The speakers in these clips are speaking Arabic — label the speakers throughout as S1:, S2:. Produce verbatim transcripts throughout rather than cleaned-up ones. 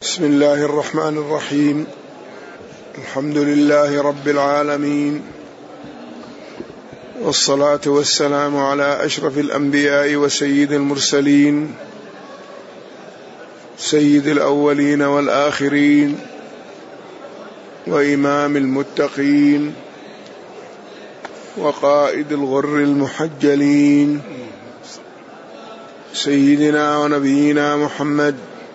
S1: بسم الله الرحمن الرحيم. الحمد لله رب العالمين، والصلاة والسلام على أشرف الأنبياء وسيد المرسلين، سيد الأولين والآخرين، وإمام المتقين، وقائد الغر المحجلين، سيدنا ونبينا محمد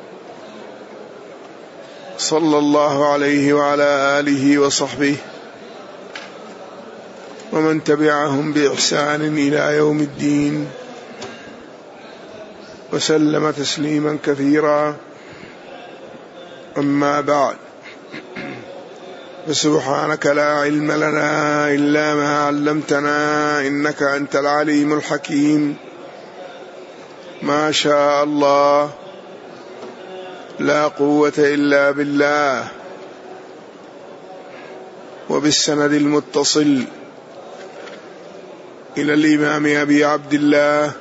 S1: صلى الله عليه وعلى آله وصحبه ومن تبعهم بإحسان إلى يوم الدين، وسلم تسليما كثيرا. أما بعد، فسبحانك لا علم لنا إلا ما علمتنا إنك أنت العليم الحكيم. ما شاء الله لا قوة إلا بالله. وبالسند المتصل إلى الإمام أبي عبد الله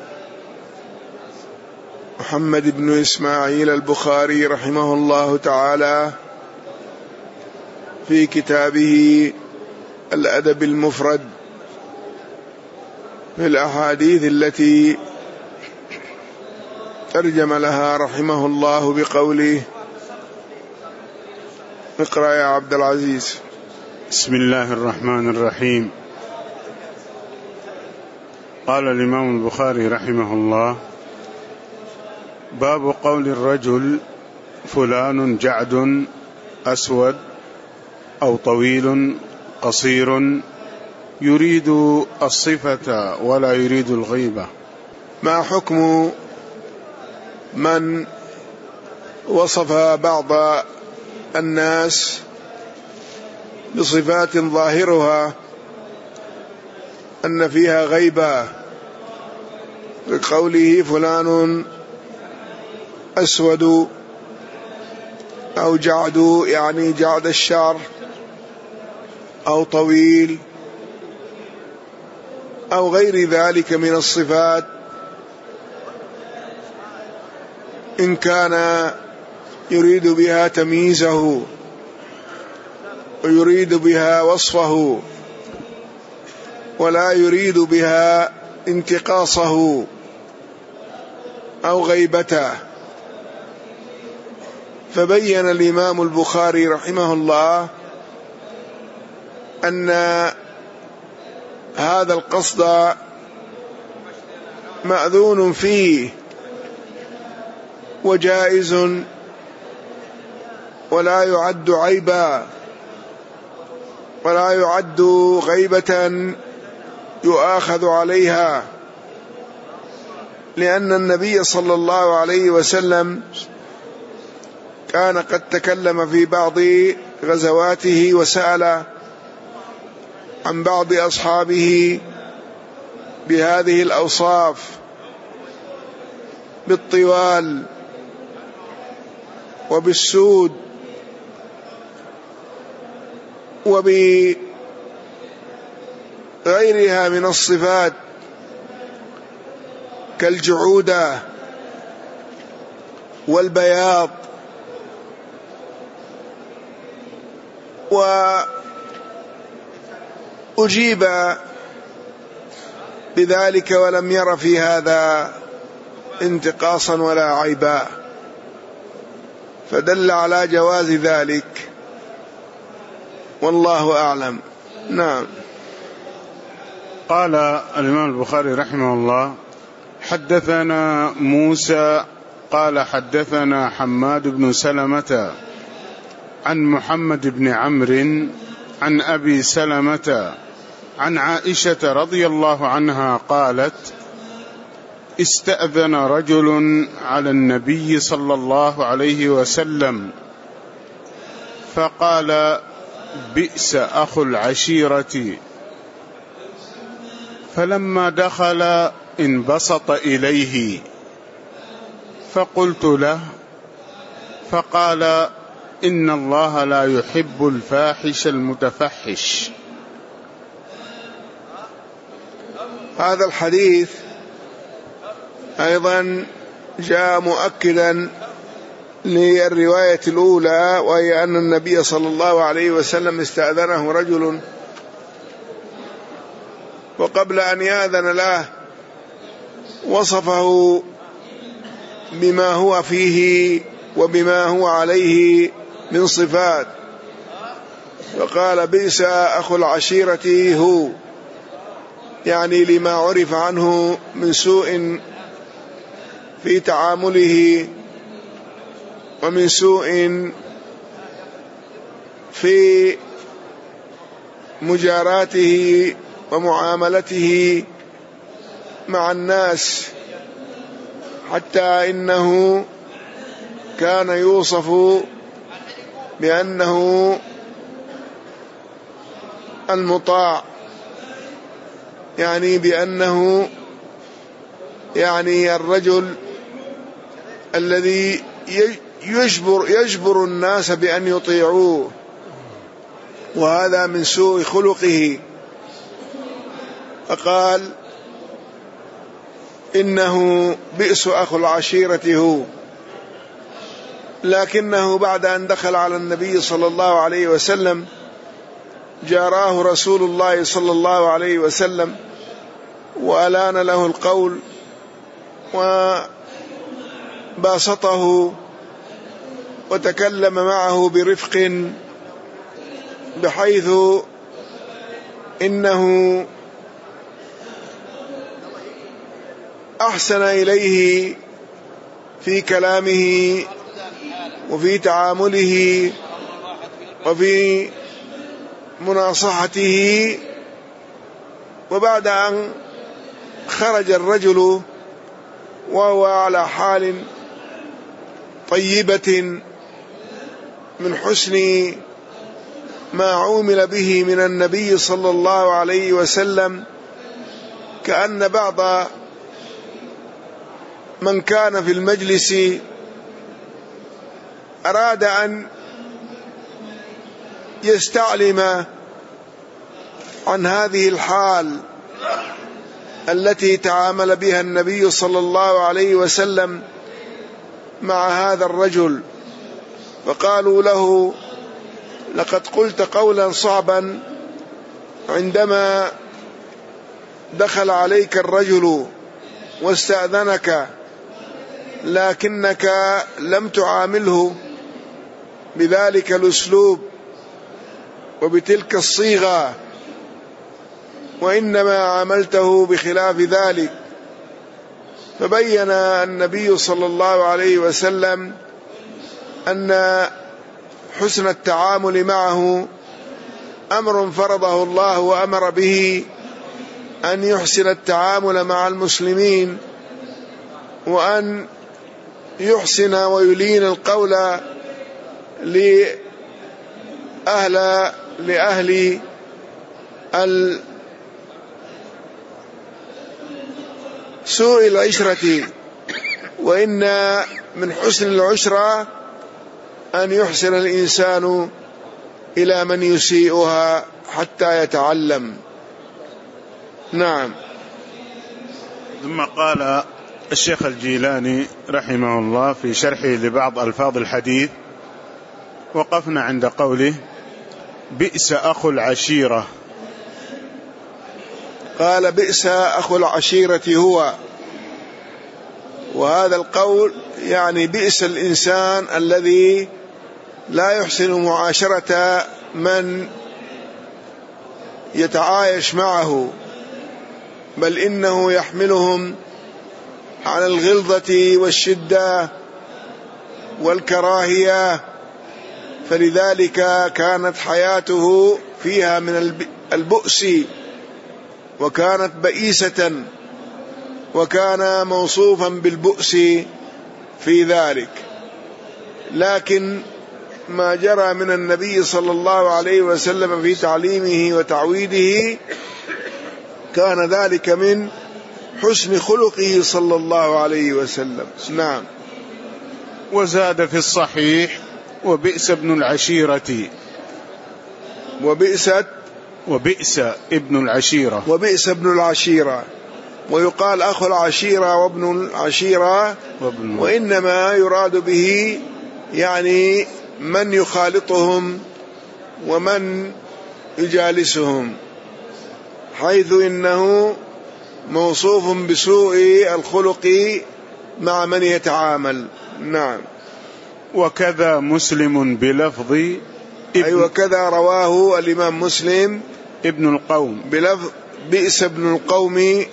S1: محمد بن إسماعيل البخاري رحمه الله تعالى في كتابه الأدب المفرد في الأحاديث التي ترجم لها رحمه الله بقوله: اقرأ يا عبد العزيز.
S2: بسم الله الرحمن الرحيم. قال الإمام البخاري رحمه الله: باب قول الرجل فلان جعد أسود أو طويل قصير يريد الصفة ولا يريد الغيبة.
S1: ما حكم من وصف بعض الناس بصفات ظاهرها أن فيها غيبة، بقوله فلان أسود أو جعد، يعني جعد الشعر، أو طويل، أو غير ذلك من الصفات، إن كان يريد بها تمييزه ويريد بها وصفه ولا يريد بها انتقاصه أو غيبته. فبين الإمام البخاري رحمه الله أن هذا القصد مأذون فيه وجائز، ولا يعد عيبا ولا يعد غيبة يؤاخذ عليها، لأن النبي صلى الله عليه وسلم كان قد تكلم في بعض غزواته وسأل عن بعض أصحابه بهذه الأوصاف، بالطوال وبالسود وبغيرها من الصفات كالجعودة والبياض. وأجيب بذلك ولم ير في هذا انتقاصا ولا عيبا، فدل على جواز ذلك، والله أعلم. نعم.
S2: قال الإمام البخاري رحمه الله: حدثنا موسى قال حدثنا حماد بن سلمة عن محمد بن عمرو عن أبي سلمة عن عائشة رضي الله عنها قالت: استأذن رجل على النبي صلى الله عليه وسلم فقال: بئس أخو العشيرة. فلما دخل انبسط إليه فقلت له، فقال: إن الله لا يحب الفاحش المتفحش.
S1: هذا الحديث أيضا جاء مؤكدا للرواية الأولى، وهي أن النبي صلى الله عليه وسلم استأذنه رجل، وقبل أن يأذن له وصفه بما هو فيه وبما هو عليه من صفات، فقال: بئس أخو العشيرة هو، يعني لما عرف عنه من سوء في تعامله ومن سوء في مجاراته ومعاملته مع الناس، حتى إنه كان يوصف بأنه المطاع، يعني بأنه يعني الرجل الذي يجبر يجبر الناس بأن يطيعوه، وهذا من سوء خلقه. فقال: إنه بئس أخو العشيرة هو. لكنه بعد أن دخل على النبي صلى الله عليه وسلم جاراه رسول الله صلى الله عليه وسلم وألان له القول وباسطه وتكلم معه برفق، بحيث إنه أحسن إليه في كلامه وفي تعامله وفي مناصحته. وبعد أن خرج الرجل وهو على حال طيبة من حسن ما عومل به من النبي صلى الله عليه وسلم، كأن بعض من كان في المجلس أراد أن يستعلم عن هذه الحال التي تعامل بها النبي صلى الله عليه وسلم مع هذا الرجل، فقالوا له: لقد قلت قولا صعبا عندما دخل عليك الرجل واستأذنك، لكنك لم تعامله بذلك الأسلوب وبتلك الصيغة، وإنما عاملته بخلاف ذلك. فبين النبي صلى الله عليه وسلم أن حسن التعامل معه أمر فرضه الله وأمر به، أن يحسن التعامل مع المسلمين، وأن يحسن ويلين القول لأهل لأهل سوء العشرة. وإن من حسن العشرة أن يحسن الإنسان إلى من يسيئها حتى يتعلم. نعم.
S2: ثم قال الشيخ الجيلاني رحمه الله في شرحه لبعض ألفاظ الحديث: وقفنا عند قوله: بئس أخو العشيرة.
S1: قال: بئس أخو العشيرة هو. وهذا القول يعني بئس الإنسان الذي لا يحسن معاشرة من يتعايش معه، بل إنه يحملهم على الغلظة والشدة والكراهية، فلذلك كانت حياته فيها من البؤس، وكانت بئيسة، وكان موصوفا بالبؤس في ذلك. لكن ما جرى من النبي صلى الله عليه وسلم في تعليمه وتعويده كان ذلك من حسن خلقه صلى الله عليه وسلم. نعم.
S2: وزاد في الصحيح: وبئس ابن العشيرة.
S1: وبئست
S2: وبئس ابن العشيرة
S1: وبئس ابن العشيرة. ويقال أخو العشيرة وابن العشيرة، وإنما يراد به يعني من يخالطهم ومن يجالسهم، حيث إنه موصوف بسوء الخلق مع من يتعامل. نعم.
S2: وكذا مسلم بلفظ
S1: أي وكذا رواه الإمام مسلم
S2: ابن القوم
S1: بلفظ بئس ابن القوم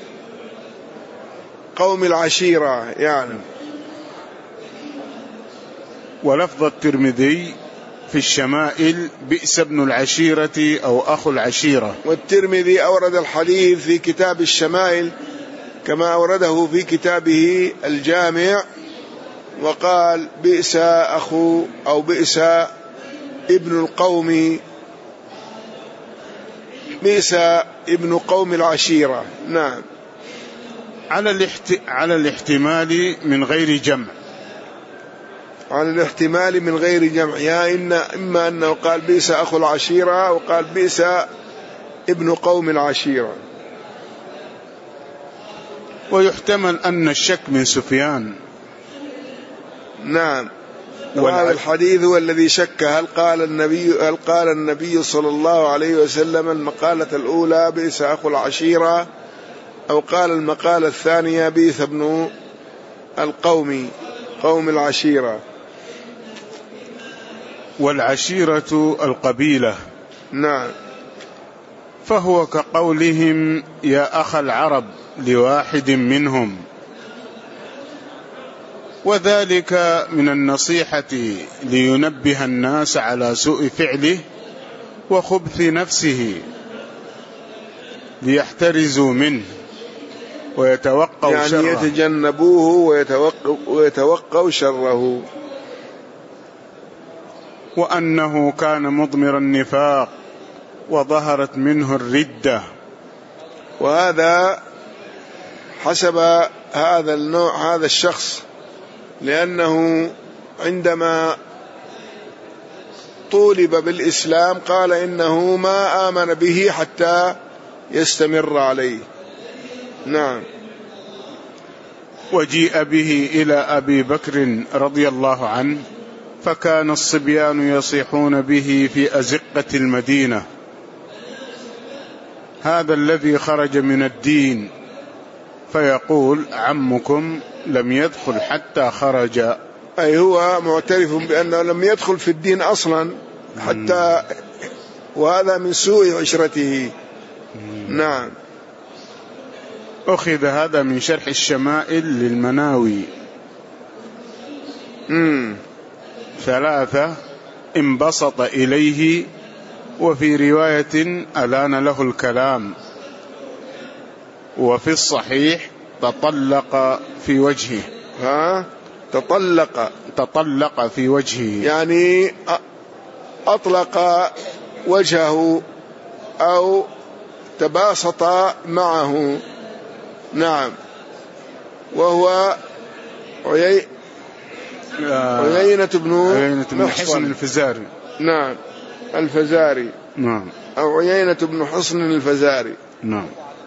S1: قوم العشيرة يعني.
S2: ولفظ الترمذي في الشمائل بئس ابن العشيرة أو أخو العشيرة.
S1: والترمذي أورد الحديث في كتاب الشمائل كما أورده في كتابه الجامع، وقال بئس أخو أو بئس ابن القوم، بئس ابن قوم العشيرة. نعم.
S2: على الاحت... على الاحتمال من غير جمع،
S1: على الاحتمال من غير جمع، يا إن إما أنه قال بئس أخو العشيرة وقال بئس ابن قوم العشيرة.
S2: ويحتمل أن الشك من سفيان.
S1: نعم. وهذا الحديث هو الذي شك هل قال النبي هل قال النبي صلى الله عليه وسلم المقالة الأولى بئس أخو العشيرة، أو قال المقالة الثانية بئس ابن القوم قوم العشيرة.
S2: والعشيرة القبيلة.
S1: نعم.
S2: فهو كقولهم يا أخ العرب لواحد منهم، وذلك من النصيحة لينبه الناس على سوء فعله وخبث نفسه ليحترزوا منه ويتوقوا
S1: يعني
S2: شره،
S1: يعني يتجنبوه ويتوقوا, ويتوقوا شره.
S2: وأنه كان مضمر النفاق وظهرت منه الردة.
S1: وهذا حسب هذا النوع هذا الشخص، لأنه عندما طولب بالإسلام قال إنه ما آمن به حتى يستمر عليه. نعم.
S2: وجيء به إلى أبي بكر رضي الله عنه، فكان الصبيان يصيحون به في أزقة المدينة هذا الذي خرج من الدين، فيقول عمكم لم يدخل حتى خرج،
S1: أي هو معترف بأنه لم يدخل في الدين أصلا حتى، وهذا من سوء عشرته. نعم.
S2: أخذ هذا من شرح الشمائل للمناوي.
S1: مم.
S2: ثلاثة انبسط إليه، وفي رواية ألان له الكلام، وفي الصحيح تطلق في وجهه.
S1: ها تطلق
S2: تطلق في وجهه
S1: يعني أطلق وجهه أو تباسط معه. نعم. وهو عيي... عيينة بن
S2: عيينة بن حصن الفزاري.
S1: نعم الفزاري.
S2: نعم.
S1: أو عيينة بن حصن الفزاري.
S2: نعم.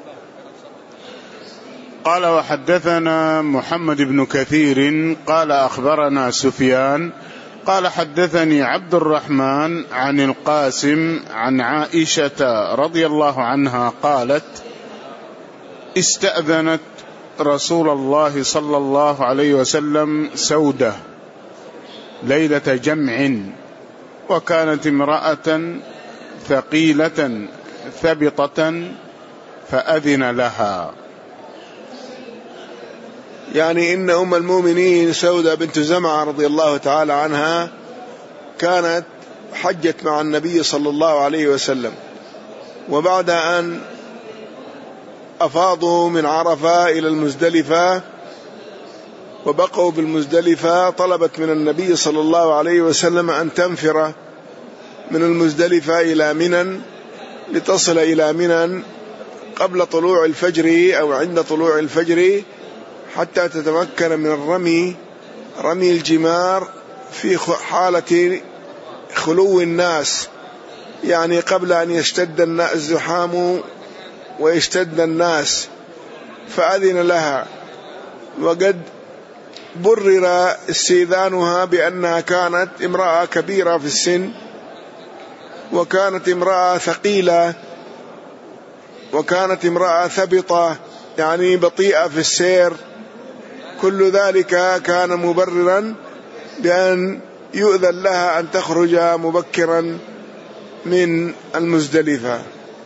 S2: قال وحدثنا محمد بن كثير قال أخبرنا سفيان قال حدثني عبد الرحمن عن القاسم عن عائشة رضي الله عنها قالت استأذنت رسول الله صلى الله عليه وسلم سودة ليلة جمع، وكانت امرأة ثقيلة ثبطة فأذن لها.
S1: يعني إن أم المؤمنين سودة بنت زمعة رضي الله تعالى عنها كانت حجت مع النبي صلى الله عليه وسلم، وبعد أن أفاضوا من عرفة إلى المزدلفة وبقوا بالمزدلفة طلبت من النبي صلى الله عليه وسلم أن تنفر من المزدلفة إلى منى لتصل إلى منى قبل طلوع الفجر أو عند طلوع الفجر حتى تتمكن من الرمي رمي الجمار في حالة خلو الناس، يعني قبل أن يشتد الزحام ويشتد الناس، فأذن لها. وقد برر استئذانها بأنها كانت امرأة كبيرة في السن، وكانت امرأة ثقيلة، وكانت امرأة ثبطة يعني بطيئة في السير. كل ذلك كان مبررا بأن يؤذن لها أن تخرج مبكرا من المزدلفة.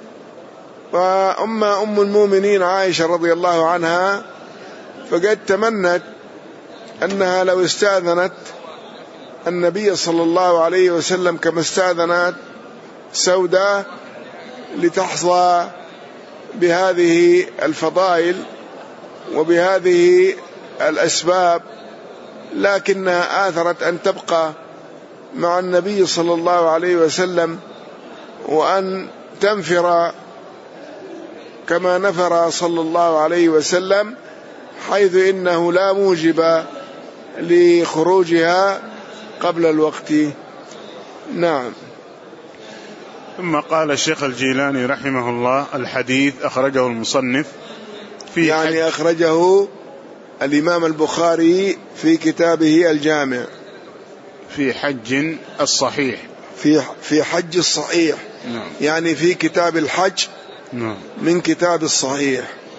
S1: وأما أم المؤمنين عائشة رضي الله عنها فقد تمنت أنها لو استأذنت النبي صلى الله عليه وسلم كما استأذنت سودة لتحظى بهذه الفضائل وبهذه الأسباب، لكنها آثرت أن تبقى مع النبي صلى الله عليه وسلم وأن تنفر كما نفر صلى الله عليه وسلم، حيث إنه لا موجب لخروجها قبل الوقت. نعم.
S2: ثم قال الشيخ الجيلاني رحمه الله: الحديث أخرجه المصنف في
S1: يعني
S2: حج
S1: أخرجه الإمام البخاري في كتابه الجامع
S2: في حج الصحيح
S1: في في حج الصحيح.
S2: نعم.
S1: يعني في كتاب الحج.
S2: نعم.
S1: من كتاب الصحيح.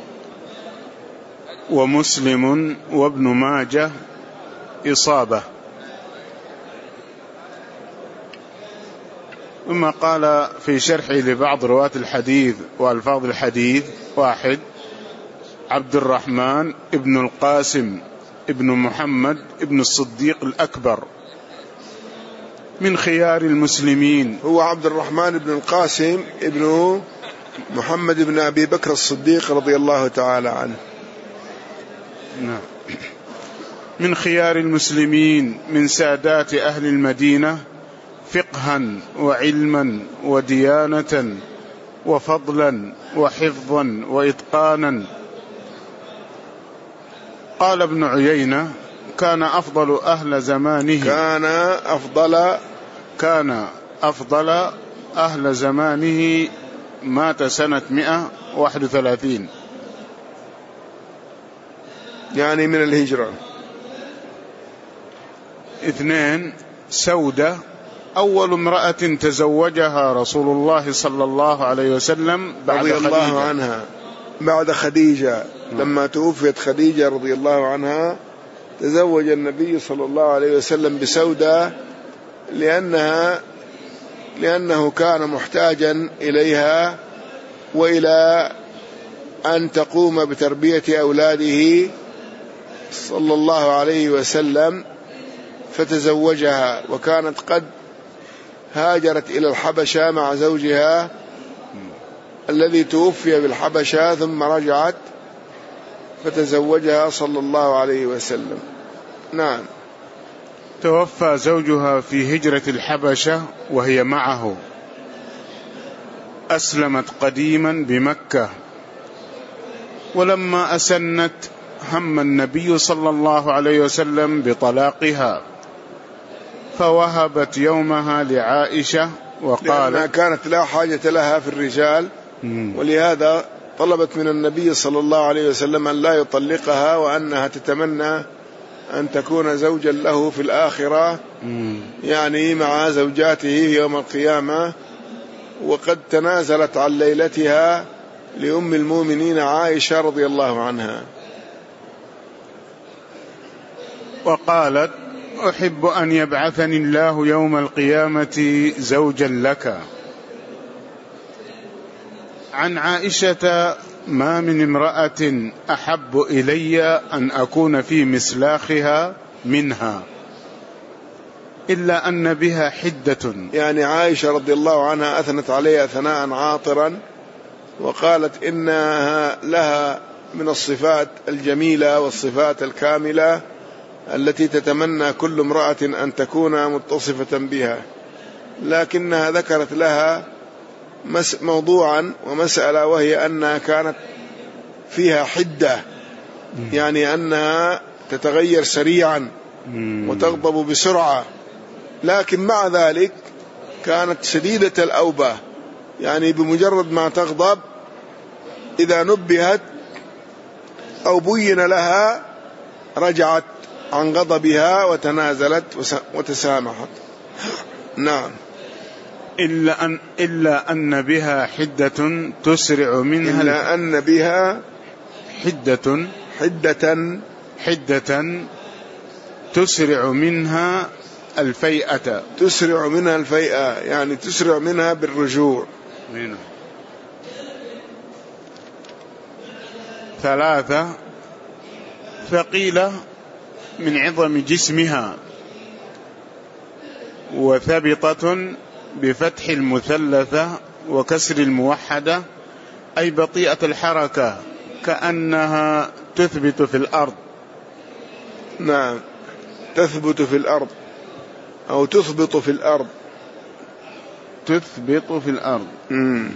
S2: ومسلم وابن ماجه إصابة. ثم قال في شرحه لبعض رواة الحديث وألفاظ الحديث: واحد، عبد الرحمن ابن القاسم ابن محمد ابن الصديق الأكبر من خيار المسلمين.
S1: هو عبد الرحمن بن القاسم ابن محمد بن أبي بكر الصديق رضي الله تعالى عنه.
S2: نعم. من خيار المسلمين من سادات أهل المدينة فقها وعلما وديانة وفضلا وحفظا وإتقانا. قال ابن عيينة: كان أفضل أهل زمانه
S1: كان أفضل
S2: كان أفضل أهل زمانه مات سنة مئة وواحد وثلاثين،
S1: يعني من الهجرة.
S2: اثنين، سودة أول امرأة تزوجها رسول الله صلى الله عليه وسلم بعد
S1: رضي
S2: خديجة
S1: الله عنها بعد خديجة. لما توفيت خديجة رضي الله عنها تزوج النبي صلى الله عليه وسلم بسودة لأنها لأنه كان محتاجا إليها وإلى أن تقوم بتربية أولاده صلى الله عليه وسلم، فتزوجها. وكانت قد هاجرت إلى الحبشة مع زوجها الذي توفي بالحبشة، ثم رجعت فتزوجها صلى الله عليه وسلم. نعم.
S2: توفى زوجها في هجرة الحبشة وهي معه. أسلمت قديما بمكة، ولما أسنت هم النبي صلى الله عليه وسلم بطلاقها، فوهبت يومها لعائشة وقالت
S1: لأنها كانت لا حاجة لها في الرجال، ولهذا طلبت من النبي صلى الله عليه وسلم أن لا يطلقها، وأنها تتمنى أن تكون زوجا له في الآخرة، يعني مع زوجاته يوم القيامة. وقد تنازلت عن ليلتها لأم المؤمنين عائشة رضي الله عنها،
S2: وقالت: أحب أن يبعثني الله يوم القيامة زوجا لك. عن عائشة: ما من امرأة أحب إلي أن أكون في مسلاخها منها، إلا أن بها حدة.
S1: يعني عائشة رضي الله عنها أثنت عليها ثناء عاطرا، وقالت إنها لها من الصفات الجميلة والصفات الكاملة التي تتمنى كل امرأة أن تكون متصفة بها، لكنها ذكرت لها موضوعا ومسألة، وهي أنها كانت فيها حدة، يعني أنها تتغير سريعا وتغضب بسرعة، لكن مع ذلك كانت شديدة الأوبة، يعني بمجرد ما تغضب إذا نبهت أو بين لها رجعت عن غضبها وتنازلت وتسامحت. نعم.
S2: إلا أن, إلا أن بها حدة تسرع منها
S1: إلا أن بها
S2: حدة
S1: حدة
S2: حدة تسرع منها الفيئة
S1: تسرع منها الفيئة يعني تسرع منها بالرجوع.
S2: منه. ثلاثة ثقيلة من عظم جسمها، وثبطة بفتح المثلثة وكسر الموحدة، أي بطيئة الحركة كأنها تثبت في الأرض.
S1: نعم، تثبت في الأرض أو تثبط في الأرض.
S2: تثبط في الأرض.
S1: مم.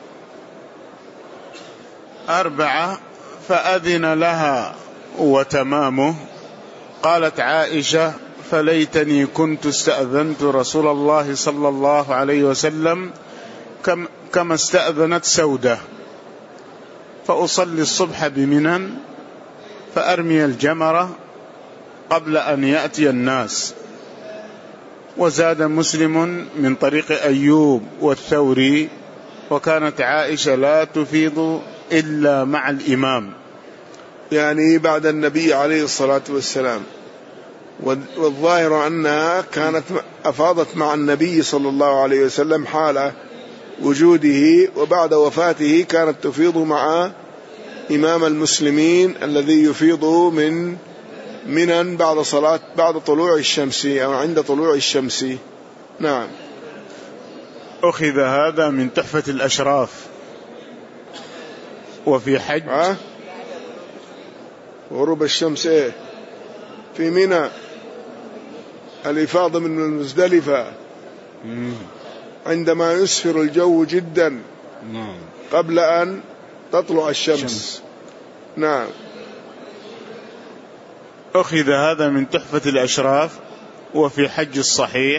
S2: أربعة فأذن لها وتمامه. قالت عائشة: فليتني كنت استأذنت رسول الله صلى الله عليه وسلم كما استأذنت سودة، فأصلي الصبح بمنى فأرمي الجمرة قبل أن يأتي الناس. وزاد مسلم من طريق أيوب والثوري: وكانت عائشة لا تفيض إلا مع الإمام،
S1: يعني بعد النبي عليه الصلاة والسلام. والظاهر أنها كانت أفاضت مع النبي صلى الله عليه وسلم حال وجوده، وبعد وفاته كانت تفيض مع إمام المسلمين الذي يفيض من منى بعد صلاة بعد طلوع الشمس أو عند طلوع الشمس. نعم.
S2: أخذ هذا من تحفة الأشراف. وفي حج
S1: أه؟ غروب الشمس إيه؟ في منى الإفاضة من المزدلفة عندما يسفر الجو جدا قبل أن تطلع الشمس. شمس. نعم.
S2: أخذ هذا من تحفة الأشراف. وفي حج الصحيح: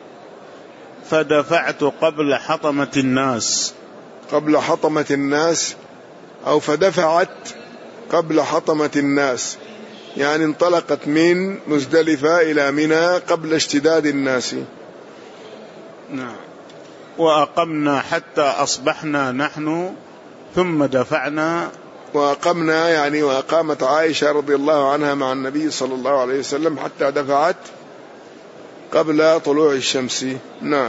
S2: فدفعت قبل حطمة الناس.
S1: قبل حطمة الناس أو فدفعت قبل حطمة الناس، يعني انطلقت من مزدلفة إلى منى قبل اشتداد الناس.
S2: نعم. وأقمنا حتى أصبحنا نحن ثم دفعنا.
S1: وأقمنا يعني وأقامت عائشة رضي الله عنها مع النبي صلى الله عليه وسلم حتى دفعت قبل طلوع الشمس. نعم.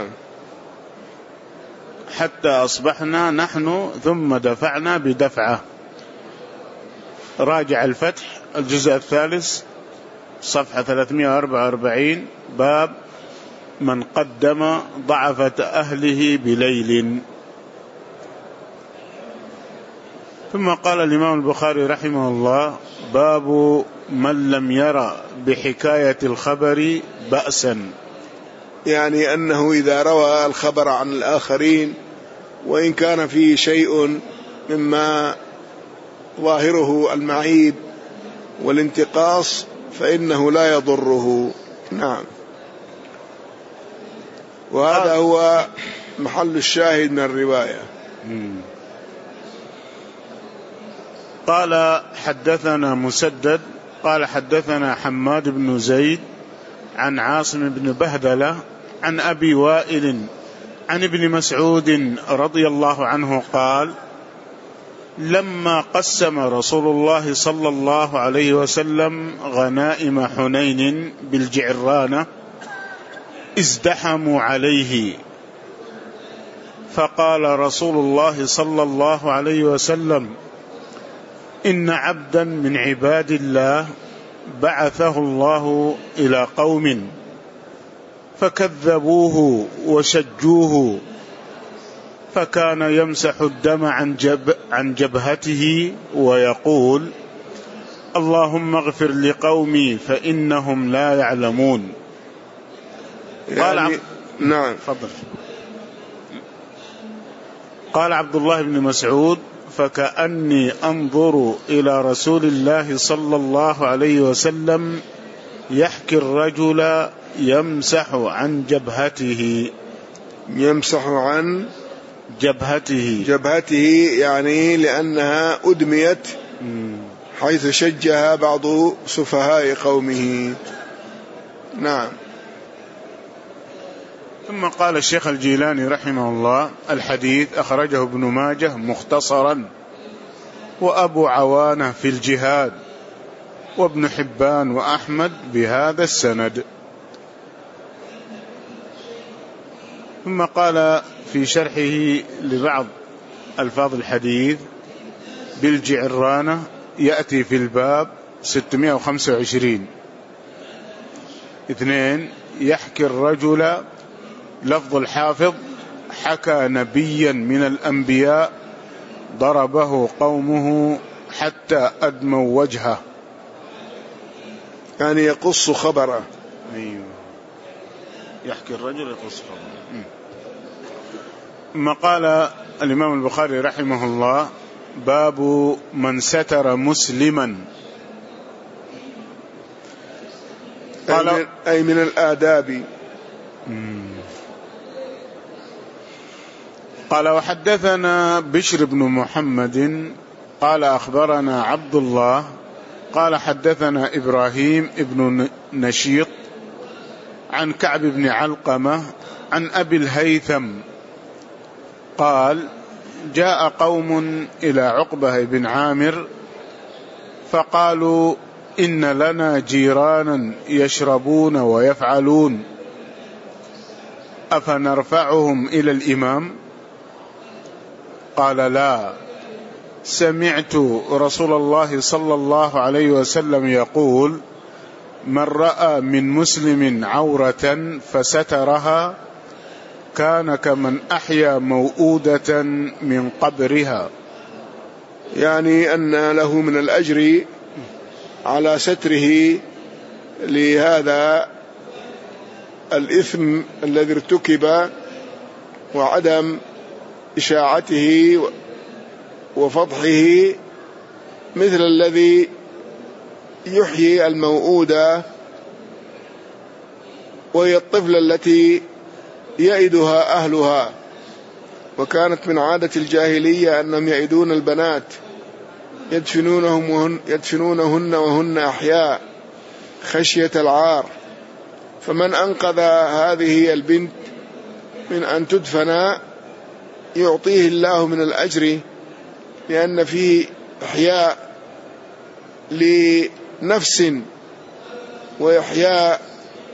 S2: حتى أصبحنا نحن ثم دفعنا بدفعة. راجع الفتح الجزء الثالث صفحة ثلاثمائة وأربعة وأربعين، باب من قدم ضعفة أهله بليل. ثم قال الإمام البخاري رحمه الله: باب من لم يرى بحكاية الخبر بأسا،
S1: يعني أنه إذا روى الخبر عن الآخرين وإن كان فيه شيء مما ظاهره المعيب والانتقاص فإنه لا يضره. نعم. وهذا هو محل الشاهد من الرواية.
S2: قال: حدثنا مسدد قال حدثنا حماد بن زيد عن عاصم بن بهدلة عن أبي وائل عن ابن مسعود رضي الله عنه قال: لما قسم رسول الله صلى الله عليه وسلم غنائم حنين بالجعرانة ازدحموا عليه، فقال رسول الله صلى الله عليه وسلم: إن عبدا من عباد الله بعثه الله إلى قوم فكذبوه وشجوه، فكان يمسح الدم عن, جب عن جبهته ويقول: اللهم اغفر لقومي فإنهم لا يعلمون.
S1: يعني
S2: قال عبد...
S1: نعم.
S2: فضل. قال عبد الله بن مسعود: فكأني أنظر إلى رسول الله صلى الله عليه وسلم يحكي الرجل يمسح عن جبهته.
S1: يمسح عن
S2: جبهته
S1: جبهته يعني لأنها أدميت حيث شجها بعض سفهاء قومه. نعم.
S2: ثم قال الشيخ الجيلاني رحمه الله: الحديث أخرجه ابن ماجه مختصرا، وأبو عوانة في الجهاد، وابن حبان وأحمد بهذا السند. ثم قال في شرحه لبعض ألفاظ الحديث: بالجعرانة يأتي في الباب ستمائة وخمسة وعشرين. اثنين، يحكي الرجل، لفظ الحافظ: حكى نبيا من الأنبياء ضربه قومه حتى أدموا وجهه،
S1: يعني يقص خبره.
S2: أيوه، يحكي الرجل يقص خبره. ثم قال الإمام البخاري رحمه الله: باب من ستر مسلما.
S1: قال أي من الآداب.
S2: قال: وحدثنا بشر بن محمد قال أخبرنا عبد الله قال حدثنا إبراهيم بن نشيط عن كعب بن علقمة عن أبي الهيثم قال: جاء قوم إلى عقبة بن عامر فقالوا: إن لنا جيرانا يشربون ويفعلون، أفنرفعهم إلى الإمام؟ قال: لا، سمعت رسول الله صلى الله عليه وسلم يقول: من رأى من مسلم عورة فسترها كان كمن أحيا موؤودة من قبرها.
S1: يعني أن له من الأجر على ستره لهذا الإثم الذي ارتكب وعدم إشاعته وفضحه، مثل الذي يحيي الموؤودة وهي الطفلة التي يئدها أهلها، وكانت من عادة الجاهلية أنهم يئدون البنات يدفنونهم وهن يدفنونهن وهن أحياء خشية العار، فمن أنقذ هذه البنت من أن تدفن يعطيه الله من الأجر، لأن فيه إحياء لنفس وإحياء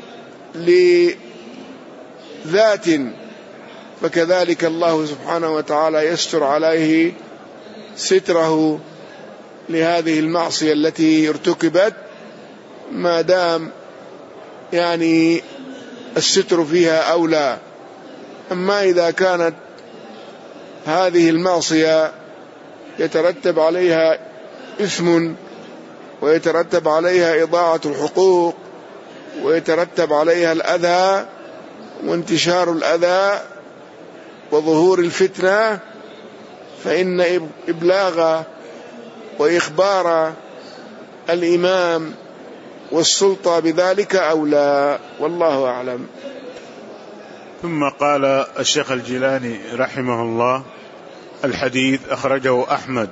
S1: لذات، فكذلك الله سبحانه وتعالى يستر عليه ستره لهذه المعصية التي ارتكبت، ما دام يعني الستر فيها أولى. أما إذا كانت هذه المعصية يترتب عليها إثم ويترتب عليها إضاعة الحقوق ويترتب عليها الأذى وانتشار الأذى وظهور الفتنة، فإن إبلاغ وإخبار الإمام والسلطة بذلك أولى، والله أعلم.
S2: ثم قال الشيخ الجيلاني رحمه الله: الحديث أخرجه أحمد،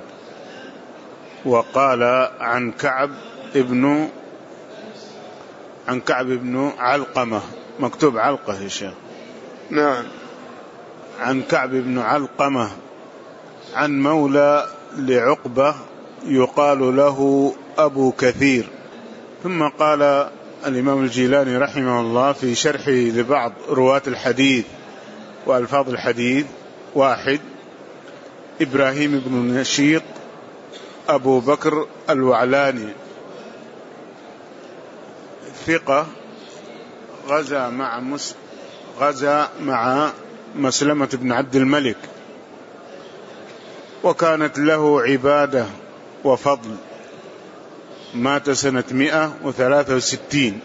S2: وقال عن كعب ابن عن كعب بن علقمة، مكتوب علقة يا شيخ.
S1: نعم.
S2: عن كعب بن علقمة عن مولى لعقبة يقال له أبو كثير. ثم قال الإمام الجيلاني رحمه الله في شرحه لبعض رواة الحديث وألفاظ الحديث: واحد، إبراهيم بن نشيط أبو بكر الوعلاني، ثقة، غزا مع مس... غزا مع مسلمة بن عبد الملك، وكانت له عبادة وفضل، مات سنة مئة وثلاثة وستين.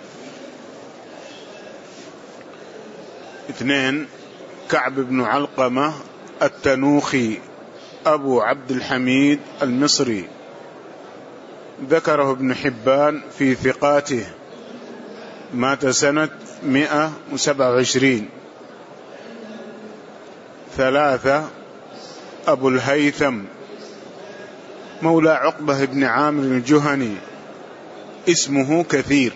S2: اثنين، كعب بن علقمة التنوخي أبو عبد الحميد المصري، ذكره ابن حبان في ثقاته، مات سنة مئة وسبعة وعشرين. ثلاثة، أبو الهيثم مولى عقبة بن عامر الجهني، اسمه كثير.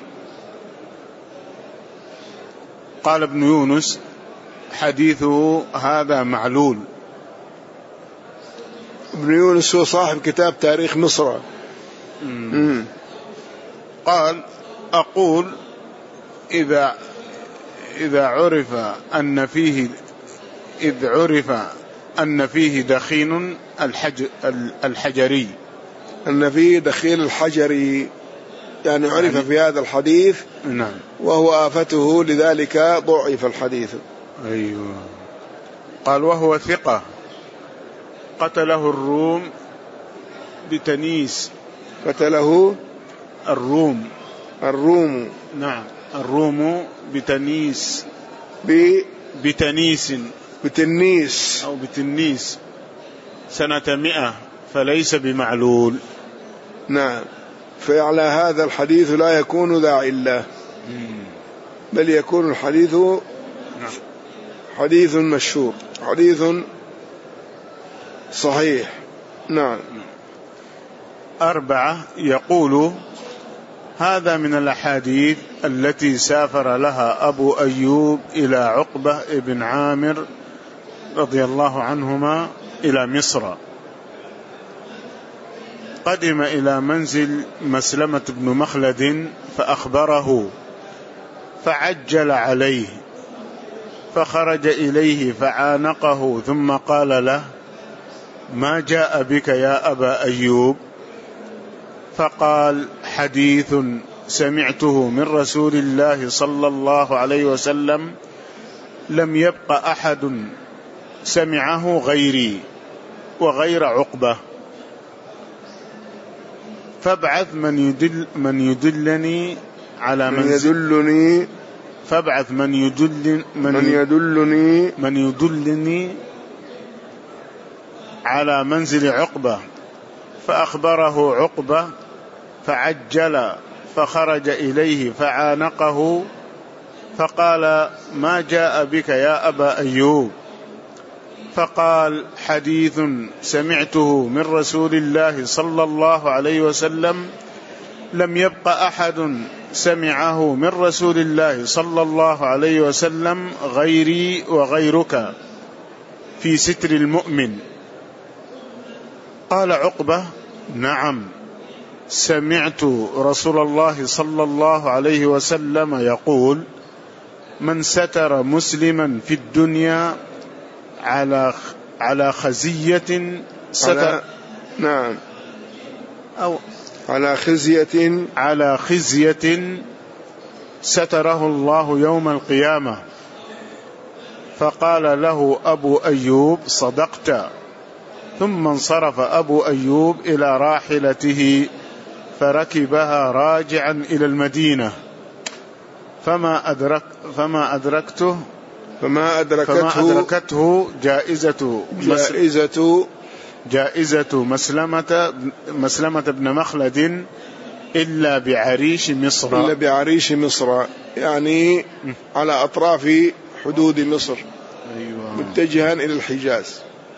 S2: قال ابن يونس: حديثه هذا معلول.
S1: ابن يونس هو صاحب كتاب تاريخ مصر.
S2: مم. قال: أقول إذا إذا عرف أن فيه إذ عرف أن فيه دخين الحج الحجري
S1: أن فيه دخيل الحجري، يعني عرف في هذا الحديث.
S2: نعم.
S1: وهو آفته، لذلك ضعف الحديث.
S2: أيوة. قال: وهو ثقة، قتله الروم بتنيس.
S1: قتله
S2: الروم
S1: الروم
S2: نعم، الروم بتنيس
S1: ب...
S2: بتنيس
S1: بتنيس
S2: أو بتنيس سنة مئة، فليس بمعلول.
S1: نعم. فعلى هذا الحديث لا يكون ذا علة، بل يكون الحديث حديث مشهور، حديث صحيح. نعم.
S2: أربعة، يقول: هذا من الأحاديث التي سافر لها أبو أيوب إلى عقبة بن عامر رضي الله عنهما إلى مصر. قدم إلى منزل مسلمة بن مخلد فأخبره، فعجل عليه، فخرج إليه فعانقه، ثم قال له: ما جاء بك يا أبا أيوب؟ فقال: حديث سمعته من رسول الله صلى الله عليه وسلم لم يبق أحد سمعه غيري وغير عقبة، فابعث من يدل من يدلني على
S1: من يدلني
S2: فابعث من يدل من,
S1: من يدلني
S2: من يدلني على منزل عقبة. فأخبره عقبة، فعجل، فخرج إليه فعانقه، فقال: ما جاء بك يا أبا أيوب؟ فقال: حديث سمعته من رسول الله صلى الله عليه وسلم لم يبق أحد سمعه من رسول الله صلى الله عليه وسلم غيري وغيرك في ستر المؤمن. قال عقبة: نعم، سمعت رسول الله صلى الله عليه وسلم يقول: من ستر مسلما في الدنيا على على خزية ستر
S1: على نعم
S2: أو
S1: على خزية
S2: على خزية ستره الله يوم القيامة. فقال له أبو أيوب: صدقت. ثم انصرف أبو أيوب إلى راحلته فركبها راجعا إلى المدينة، فما أدرك فما أدركته
S1: فما أدركته,
S2: فما أدركته جائزة
S1: جائزة
S2: جائزة مسلمة مسلمة بن مخلد إلا بعريش مصر
S1: إلا بعريش مصر، يعني على أطراف حدود مصر.
S2: أيوة.
S1: متجها إلى الحجاز.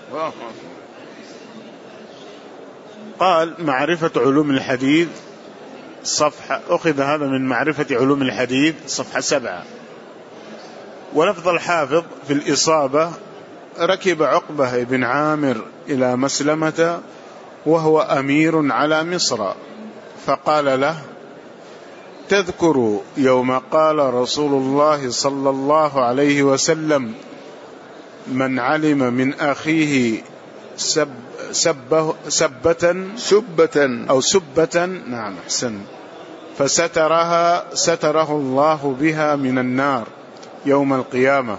S2: قال: معرفة علوم الحديث صفحة، أخذ هذا من معرفة علوم الحديث صفحة سبعة. ولفظ الحافظ في الإصابة: ركب عقبة بن عامر إلى مسلمة وهو أمير على مصر، فقال له: تذكر يوم قال رسول الله صلى الله عليه وسلم: من علم من أخيه سب سبه سبة
S1: سبة
S2: أو سبة، نعم أحسن، فسترها ستره الله بها من النار يوم القيامة.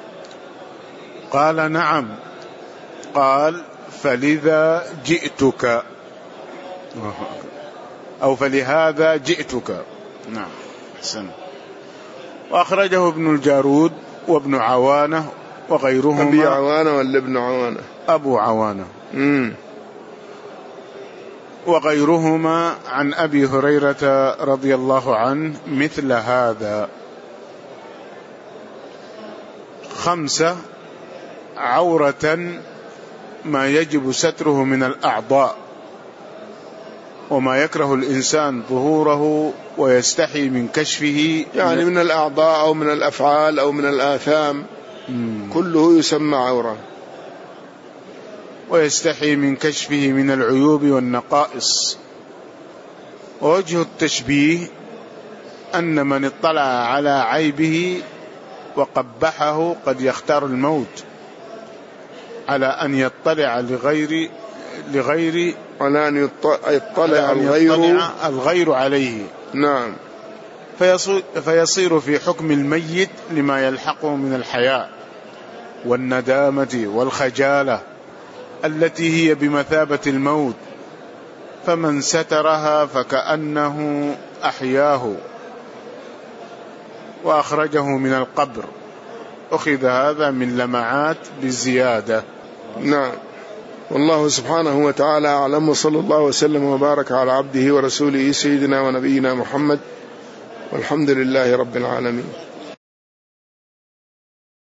S2: قال: نعم. قال: فلذا جئتك أو فلهذا جئتك. نعم أحسن. وأخرجه ابن الجارود وابن عوانة وغيرهما.
S1: أبي عوانة ولا ابن عوانة؟
S2: أبو عوانة.
S1: مم.
S2: وغيرهما عن أبي هريرة رضي الله عنه مثل هذا. خمسة، عورة ما يجب ستره من الأعضاء وما يكره الإنسان ظهوره ويستحي من كشفه،
S1: يعني من الأعضاء أو من الأفعال أو من الآثام،
S2: مم.
S1: كله يسمى عورة.
S2: ويستحي من كشفه من العيوب والنقائص. ووجه التشبيه أن من اطلع على عيبه وقبحه قد يختار الموت على أن يطلع لغير لغير
S1: على أن يطلع الغير
S2: الغير عليه.
S1: نعم.
S2: فيصير في حكم الميت لما يلحقه من الحياء والندامة والخجالة التي هي بمثابة الموت، فمن سترها فكأنه أحياه وأخرجه من القبر. أخذ هذا من لمعات بالزيادة.
S1: نعم. والله سبحانه وتعالى أعلم، وصلى الله وسلم وبارك على عبده ورسوله سيدنا ونبينا محمد، والحمد لله رب العالمين.